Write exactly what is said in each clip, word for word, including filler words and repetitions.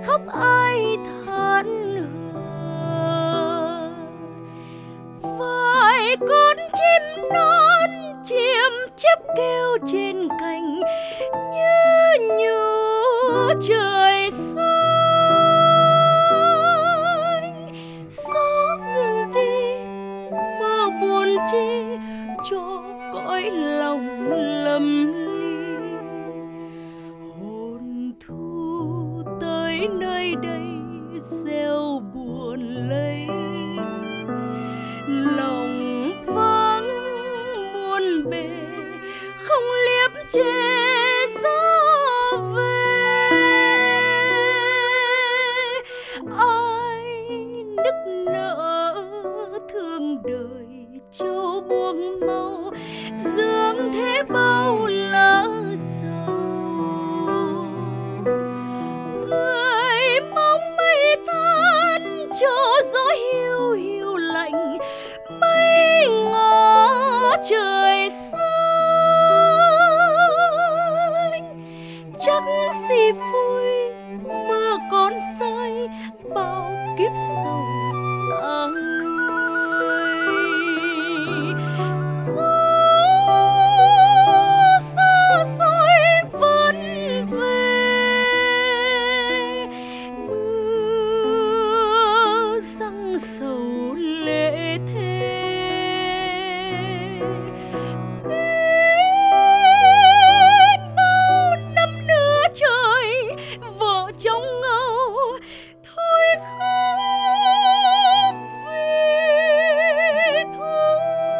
khóc ai than hờ. Vài con chim non chiêm chép kêu trên cành, như nhủ trời xanh. Gió ngừng đi mưa buồn chi cho cõi lòng lầm ly. Hồn thu tới nơi đây gieo buồn lấy, lòng vắng muôn bề không liếp che gió về. Ai nức nở thương đời châu buông mau, dưỡng thế bao lỡ dầu. Người mong mây tan cho gió hiu hiu lạnh, mây ngó trời xanh. Chắc gì vui mưa còn rơi, bao kiếp sầu ta nguôi. Gió xa xôi vẫn về, mưa răng sầu lệ thế. Đến bao năm nữa trời vợ chồng ngâu, thôi khóc vì thương.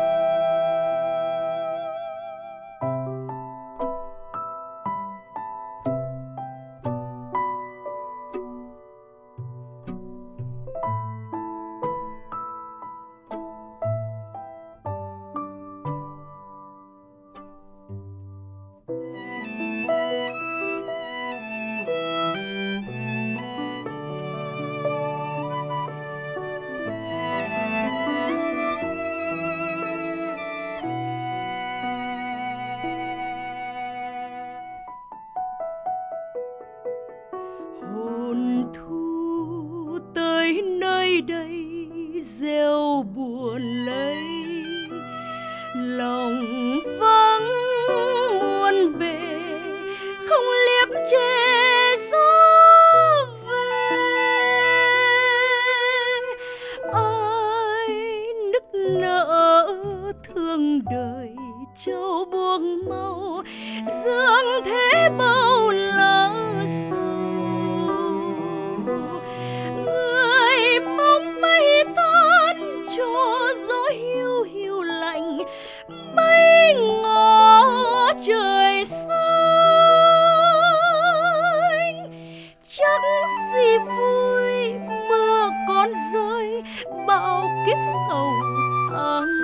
Hồn thu tới nơi đây gieo buồn lấy, lòng vắng muôn bề không liếp che gió về. Ai nức nở thương đời châu buông mau, dưỡng thế bao lỡ sầu. Người mong mây tan cho gió hiu hiu lạnh, mây ngó trời xanh. Chắc gì vui mưa còn rơi, bao kiếp sầu ta